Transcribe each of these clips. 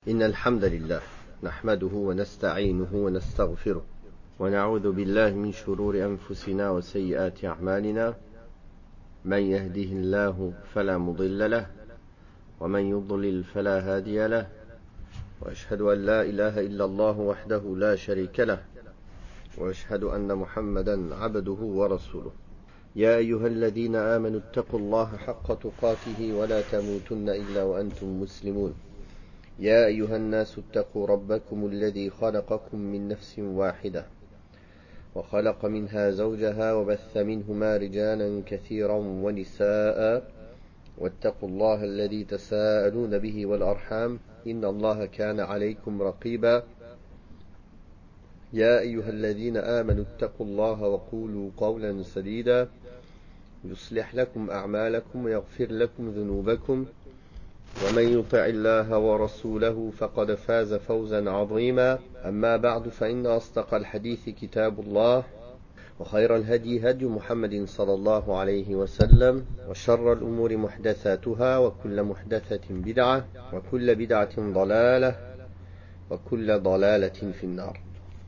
إن الحمد لله نحمده ونستعينه ونستغفره ونعوذ بالله من شرور أنفسنا وسيئات أعمالنا من يهده الله فلا مضل له ومن يضلل فلا هادي له وأشهد أن لا إله إلا الله وحده لا شريك له وأشهد أن محمدا عبده ورسوله يا أيها الذين آمنوا اتقوا الله حق تقاته ولا تموتن إلا وأنتم مسلمون يا أيها الناس اتقوا ربكم الذي خلقكم من نفس واحدة وخلق منها زوجها وبث منهما رجالا كثيرا ونساء واتقوا الله الذي تساءلون به والأرحام إن الله كان عليكم رقيبا يا أيها الذين آمنوا اتقوا الله وقولوا قولا سديدا يصلح لكم أعمالكم ويغفر لكم ذنوبكم ومن يطع الله ورسوله فقد فاز فوزا عظيما أما بعد فإن أصدق الحديث كتاب الله وخير الهدي هدي محمد صلى الله عليه وسلم وشر الأمور محدثاتها وكل محدثة بدعة وكل بدعة ضلالة وكل ضلالة في النار.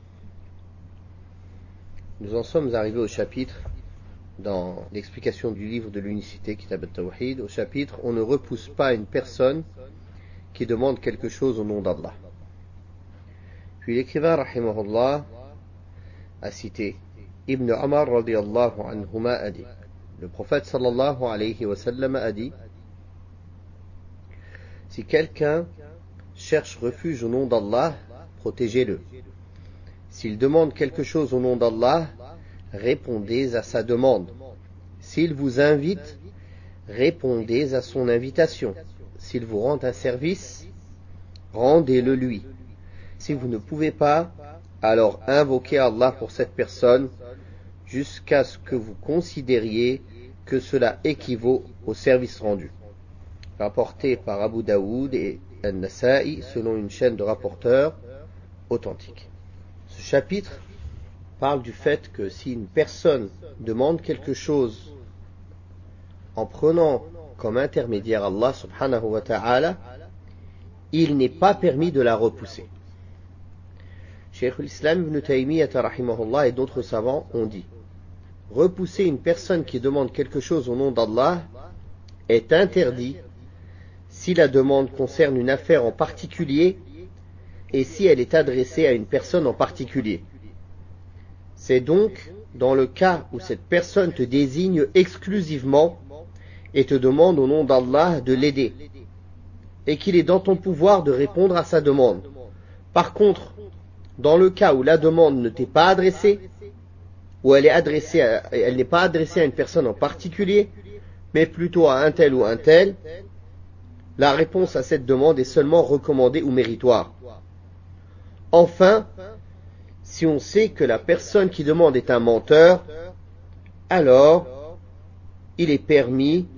Nous en sommes arrivés au chapitre, dans l'explication du livre de l'unicité, Kitab al-Tawhid, au chapitre « On ne repousse pas une personne qui demande quelque chose au nom d'Allah ». Puis l'écrivain, rahimahullah, a cité Ibn Umar, radiyallahu anhuma, a dit, le prophète, sallallahu alayhi wa sallam, a dit, si quelqu'un cherche refuge au nom d'Allah, protégez-le. S'il demande quelque chose au nom d'Allah, répondez à sa demande. S'il vous invite, répondez à son invitation. S'il vous rend un service, rendez-le lui. Si vous ne pouvez pas, alors invoquez Allah pour cette personne jusqu'à ce que vous considériez que cela équivaut au service rendu. Rapporté par Abu Daoud et An-Nasa'i selon une chaîne de rapporteurs authentique. Ce chapitre parle du fait que si une personne demande quelque chose en prenant comme intermédiaire Allah subhanahu wa ta'ala, il n'est pas permis de la repousser. Cheikh al-Islam ibn Taymiyyah rahimahullah et d'autres savants ont dit repousser une personne qui demande quelque chose au nom d'Allah est interdit si la demande concerne une affaire en particulier et si elle est adressée à une personne en particulier. C'est donc dans le cas où cette personne te désigne exclusivement et te demande au nom d'Allah de l'aider et qu'il est dans ton pouvoir de répondre à sa demande. Par contre, dans le cas où la demande ne t'est pas adressée, ou elle n'est pas adressée à une personne en particulier, mais plutôt à un tel ou un tel, la réponse à cette demande est seulement recommandée ou méritoire. Enfin, si on sait que la personne qui demande est un menteur, alors il est permis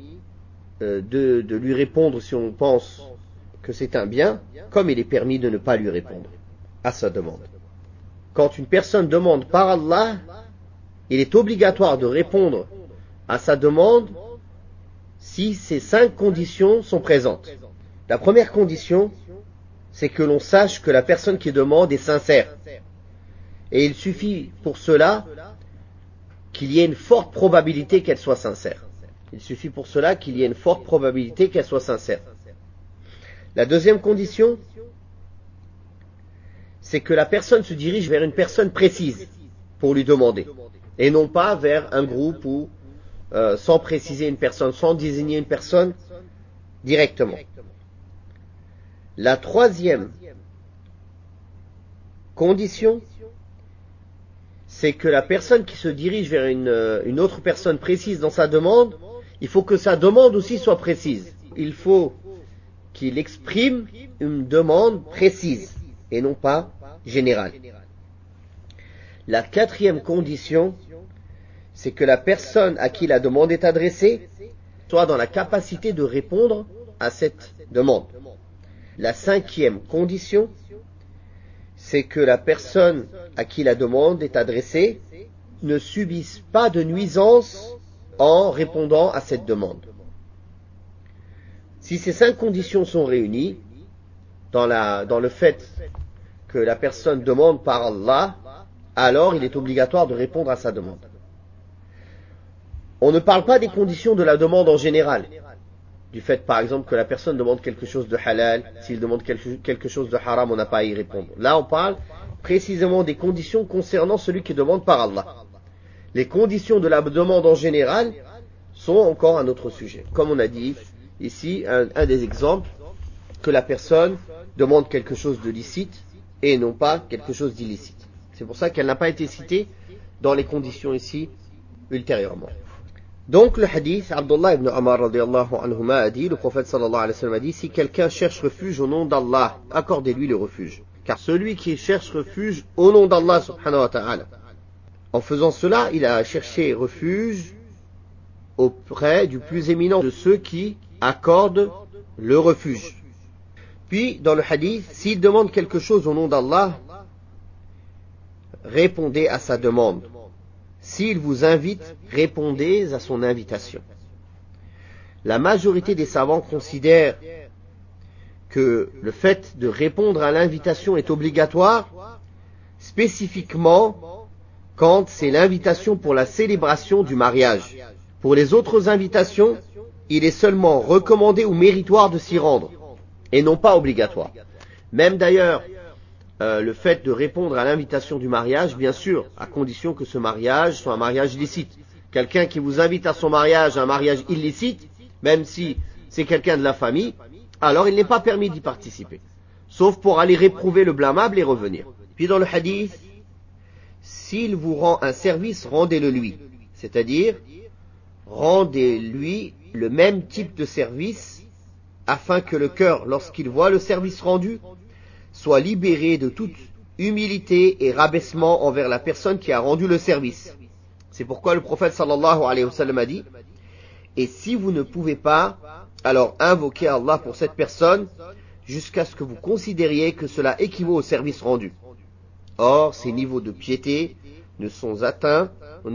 de lui répondre si on pense que c'est un bien, comme il est permis de ne pas lui répondre à sa demande. Quand une personne demande par Allah, il est obligatoire de répondre à sa demande si ces 5 conditions sont présentes. La première condition, c'est que l'on sache que la personne qui demande est sincère. Et il suffit pour cela qu'il y ait une forte probabilité qu'elle soit sincère. La deuxième condition, c'est que la personne se dirige vers une personne précise pour lui demander, et non pas vers un groupe ou sans préciser une personne, sans désigner une personne directement. La troisième condition, c'est que la personne qui se dirige vers une autre personne précise dans sa demande, il faut que sa demande aussi soit précise. Il faut qu'il exprime une demande précise et non pas générale. La quatrième condition, c'est que la personne à qui la demande est adressée soit dans la capacité de répondre à cette demande. La cinquième condition, c'est que la personne à qui la demande est adressée ne subisse pas de nuisance en répondant à cette demande. Si ces 5 conditions sont réunies, dans le fait que la personne demande par Allah, alors il est obligatoire de répondre à sa demande. On ne parle pas des conditions de la demande en général. Du fait, par exemple, que la personne demande quelque chose de halal, s'il demande quelque chose de haram, on n'a pas à y répondre. Là, on parle précisément des conditions concernant celui qui demande par Allah. Les conditions de la demande en général sont encore un autre sujet. Comme on a dit ici, un des exemples, que la personne demande quelque chose de licite et non pas quelque chose d'illicite. C'est pour ça qu'elle n'a pas été citée dans les conditions ici ultérieurement. Donc le hadith, Abdullah ibn Umar radiallahu anhuma a dit, le prophète sallallahu alayhi wa sallam a dit, si quelqu'un cherche refuge au nom d'Allah, accordez-lui le refuge. Car celui qui cherche refuge au nom d'Allah subhanahu wa ta'ala, en faisant cela, il a cherché refuge auprès du plus éminent de ceux qui accordent le refuge. Puis, dans le hadith, s'il demande quelque chose au nom d'Allah, répondez à sa demande. S'il vous invite, répondez à son invitation. La majorité des savants considèrent que le fait de répondre à l'invitation est obligatoire, spécifiquement quand c'est l'invitation pour la célébration du mariage. Pour les autres invitations, il est seulement recommandé ou méritoire de s'y rendre, et non pas obligatoire. Même d'ailleurs, le fait de répondre à l'invitation du mariage, bien sûr, à condition que ce mariage soit un mariage licite. Quelqu'un qui vous invite à son mariage, un mariage illicite, même si c'est quelqu'un de la famille, alors il n'est pas permis d'y participer. Sauf pour aller réprouver le blâmable et revenir. Puis dans le hadith, s'il vous rend un service, rendez-le lui. C'est-à-dire, rendez-lui le même type de service, afin que le cœur, lorsqu'il voit le service rendu, soit libéré de toute humilité et rabaissement envers la personne qui a rendu le service. C'est pourquoi le prophète sallallahu alayhi wa sallam a dit, et si vous ne pouvez pas, alors invoquez Allah pour cette personne, jusqu'à ce que vous considériez que cela équivaut au service rendu. Or, ces niveaux de piété ne sont atteints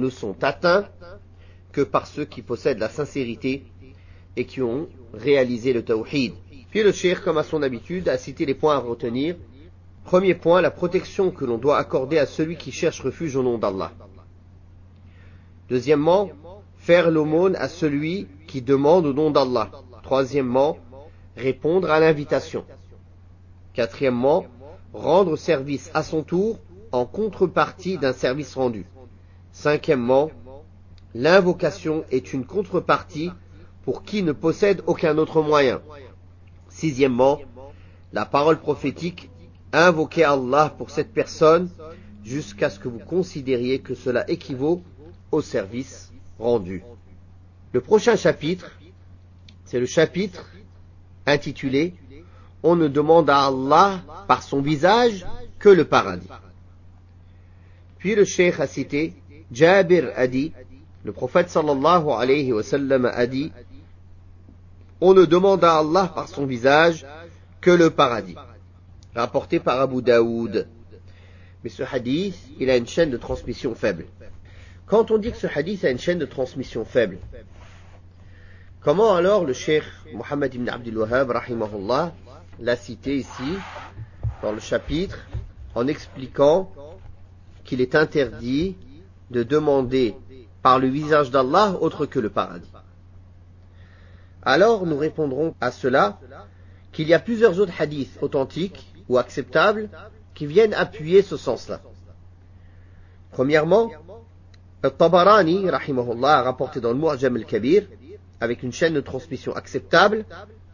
que par ceux qui possèdent la sincérité et qui ont réalisé le tawhid. Puis le cheikh, comme à son habitude, a cité les points à retenir. Premier point, la protection que l'on doit accorder à celui qui cherche refuge au nom d'Allah. Deuxièmement, faire l'aumône à celui qui demande au nom d'Allah. Troisièmement, répondre à l'invitation. Quatrièmement, rendre service à son tour en contrepartie d'un service rendu. Cinquièmement, l'invocation est une contrepartie pour qui ne possède aucun autre moyen. Sixièmement, la parole prophétique, invoquez Allah pour cette personne jusqu'à ce que vous considériez que cela équivaut au service rendu. Le prochain chapitre, c'est le chapitre intitulé « On ne demande à Allah par son visage que le paradis ». Puis le cheikh a cité, Jabir a dit, le prophète sallallahu alayhi wa sallam a dit, on ne demande à Allah par son visage que le paradis. Rapporté par Abu Daoud. Mais ce hadith, il a une chaîne de transmission faible. Quand on dit que ce hadith a une chaîne de transmission faible, comment alors le cheikh Mohammed ibn Abdul Wahhab, rahimahullah, l'a cité ici, dans le chapitre, en expliquant qu'il est interdit de demander par le visage d'Allah autre que le paradis. Alors nous répondrons à cela qu'il y a plusieurs autres hadiths authentiques ou acceptables qui viennent appuyer ce sens-là. Premièrement, Al-Tabarani, rahimahullah, a rapporté dans le Mu'jam al-Kabir, avec une chaîne de transmission acceptable,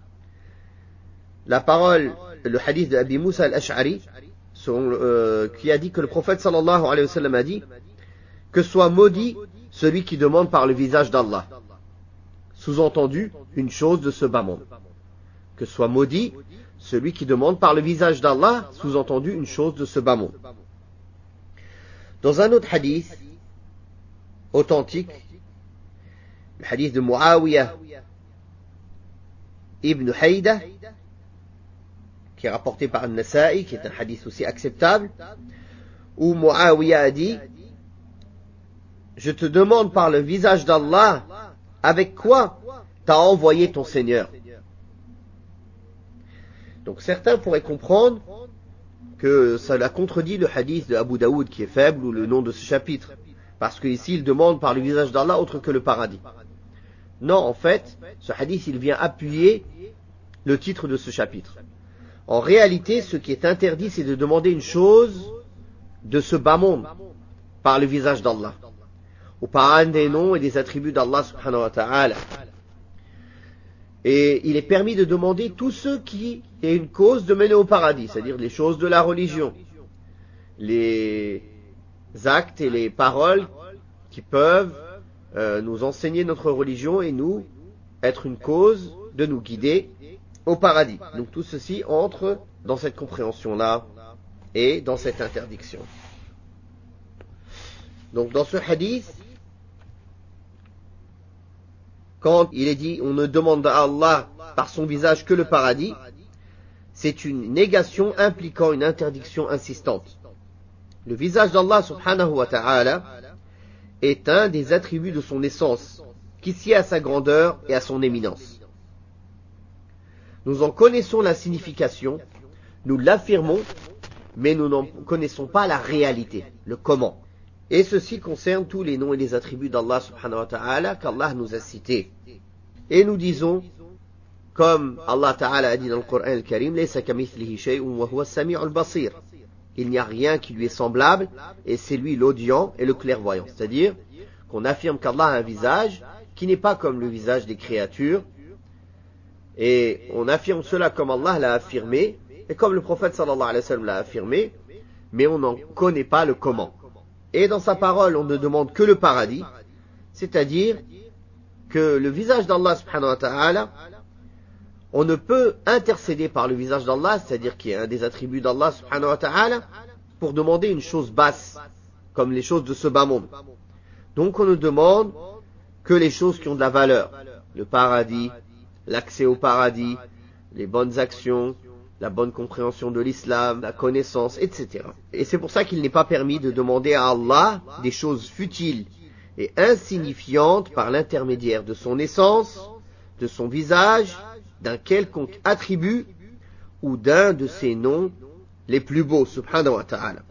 la parole, le hadith de Abi Musa al-Ash'ari, qui a dit que le prophète sallallahu alayhi wa sallam a dit que soit maudit celui qui demande par le visage d'Allah. Sous-entendu, une chose de ce bas monde. Que soit maudit celui qui demande par le visage d'Allah, sous-entendu, une chose de ce bas monde. Dans un autre hadith authentique, le hadith de Muawiyah ibn Hayda, qui est rapporté par An-Nasa'i, qui est un hadith aussi acceptable, où Muawiyah a dit, je te demande par le visage d'Allah, avec quoi t'as envoyé ton Seigneur. Donc certains pourraient comprendre que cela contredit le hadith de Abu Daoud qui est faible ou le nom de ce chapitre. Parce qu'ici il demande par le visage d'Allah autre que le paradis. Non, en fait, ce hadith il vient appuyer le titre de ce chapitre. En réalité, ce qui est interdit, c'est de demander une chose de ce bas monde par le visage d'Allah, ou par un des noms et des attributs d'Allah subhanahu wa ta'ala. Et il est permis de demander tout ce qui est une cause de mener au paradis, c'est-à-dire les choses de la religion, les actes et les paroles qui peuvent nous enseigner notre religion et nous être une cause de nous guider au paradis. Donc tout ceci entre dans cette compréhension-là et dans cette interdiction. Donc dans ce hadith, quand il est dit on ne demande à Allah par son visage que le paradis, c'est une négation impliquant une interdiction insistante. Le visage d'Allah subhanahu wa ta'ala est un des attributs de son essence, qui sied à sa grandeur et à son éminence. Nous en connaissons la signification, nous l'affirmons, mais nous n'en connaissons pas la réalité, le comment. Et ceci concerne tous les noms et les attributs d'Allah subhanahu wa ta'ala qu'Allah nous a cités. Et nous disons, comme Allah ta'ala a dit dans le Coran al-Karim, Laysa kamithlihi shay'un wa huwa as-sami'ul basir. Il n'y a rien qui lui est semblable, et c'est lui l'audient et le clairvoyant. C'est-à-dire qu'on affirme qu'Allah a un visage qui n'est pas comme le visage des créatures, et on affirme cela comme Allah l'a affirmé, et comme le prophète sallallahu alayhi wa sallam l'a affirmé, mais on n'en connaît pas le comment. Et dans sa parole, on ne demande que le paradis, c'est-à-dire que le visage d'Allah subhanahu wa ta'ala, on ne peut intercéder par le visage d'Allah, c'est-à-dire qui est un des attributs d'Allah subhanahu wa ta'ala, pour demander une chose basse, comme les choses de ce bas monde. Donc on ne demande que les choses qui ont de la valeur, le paradis, l'accès au paradis, les bonnes actions, la bonne compréhension de l'islam, la connaissance, etc. Et c'est pour ça qu'il n'est pas permis de demander à Allah des choses futiles et insignifiantes par l'intermédiaire de son essence, de son visage, d'un quelconque attribut ou d'un de ses noms les plus beaux, subhanahu wa ta'ala.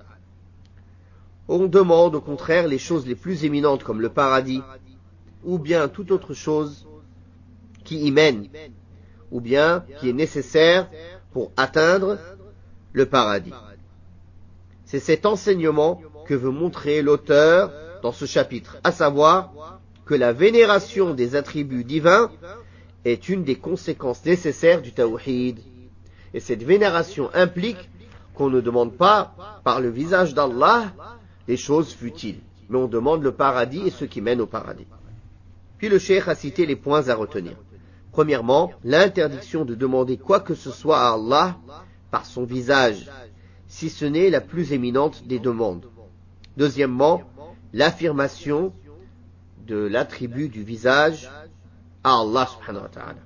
On demande au contraire les choses les plus éminentes comme le paradis, ou bien toute autre chose qui y mène, ou bien qui est nécessaire pour atteindre le paradis. C'est cet enseignement que veut montrer l'auteur dans ce chapitre, à savoir que la vénération des attributs divins est une des conséquences nécessaires du tawhid. Et cette vénération implique qu'on ne demande pas par le visage d'Allah des choses futiles, mais on demande le paradis et ce qui mène au paradis. Puis le cheikh a cité les points à retenir. Premièrement, l'interdiction de demander quoi que ce soit à Allah par son visage, si ce n'est la plus éminente des demandes. Deuxièmement, l'affirmation de l'attribut du visage à Allah subhanahu wa ta'ala.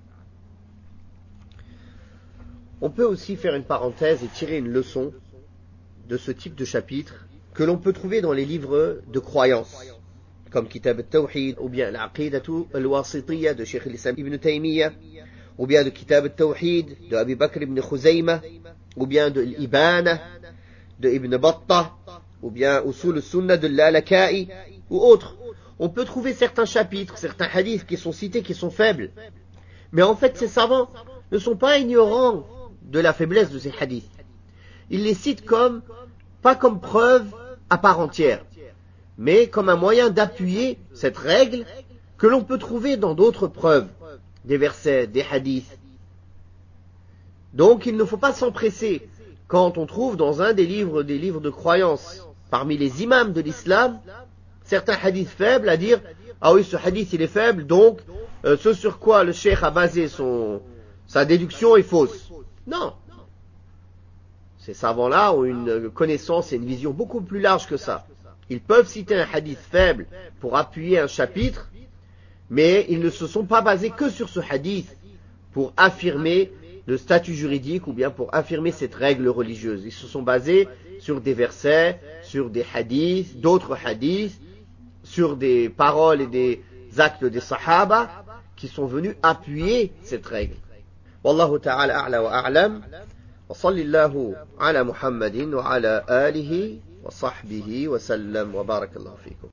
On peut aussi faire une parenthèse et tirer une leçon de ce type de chapitre que l'on peut trouver dans les livres de croyance, comme Kitab al-Tawhid, ou bien l'Aqidatu al-Wasitiyya de Cheikh al-Islam ibn Taymiyyah, ou bien de Kitab al-Tawhid de Abi Bakr ibn Khuzayma, ou bien de l'Ibana de Ibn Battah, ou bien Usul al-Sunnah de l'Alaka'i, ou autres. On peut trouver certains chapitres, certains hadiths qui sont cités, qui sont faibles. Mais en fait, ces savants ne sont pas ignorants de la faiblesse de ces hadiths. Ils les citent pas comme preuve à part entière, mais comme un moyen d'appuyer cette règle que l'on peut trouver dans d'autres preuves, des versets, des hadiths. Donc il ne faut pas s'empresser quand on trouve dans un des livres de croyance, parmi les imams de l'islam, certains hadiths faibles, à dire « Ah oui, ce hadith il est faible, donc ce sur quoi le cheikh a basé sa déduction est fausse. » Non. Ces savants-là ont une connaissance et une vision beaucoup plus large que ça. Ils peuvent citer un hadith faible pour appuyer un chapitre, mais ils ne se sont pas basés que sur ce hadith pour affirmer le statut juridique ou bien pour affirmer cette règle religieuse. Ils se sont basés sur des versets, sur des hadiths, d'autres hadiths, sur des paroles et des actes des sahaba qui sont venus appuyer cette règle. Wallahu ta'ala a'la wa a'lam. وصل الله على محمد وعلى آله وصحبه وسلم وبارك الله فيكم.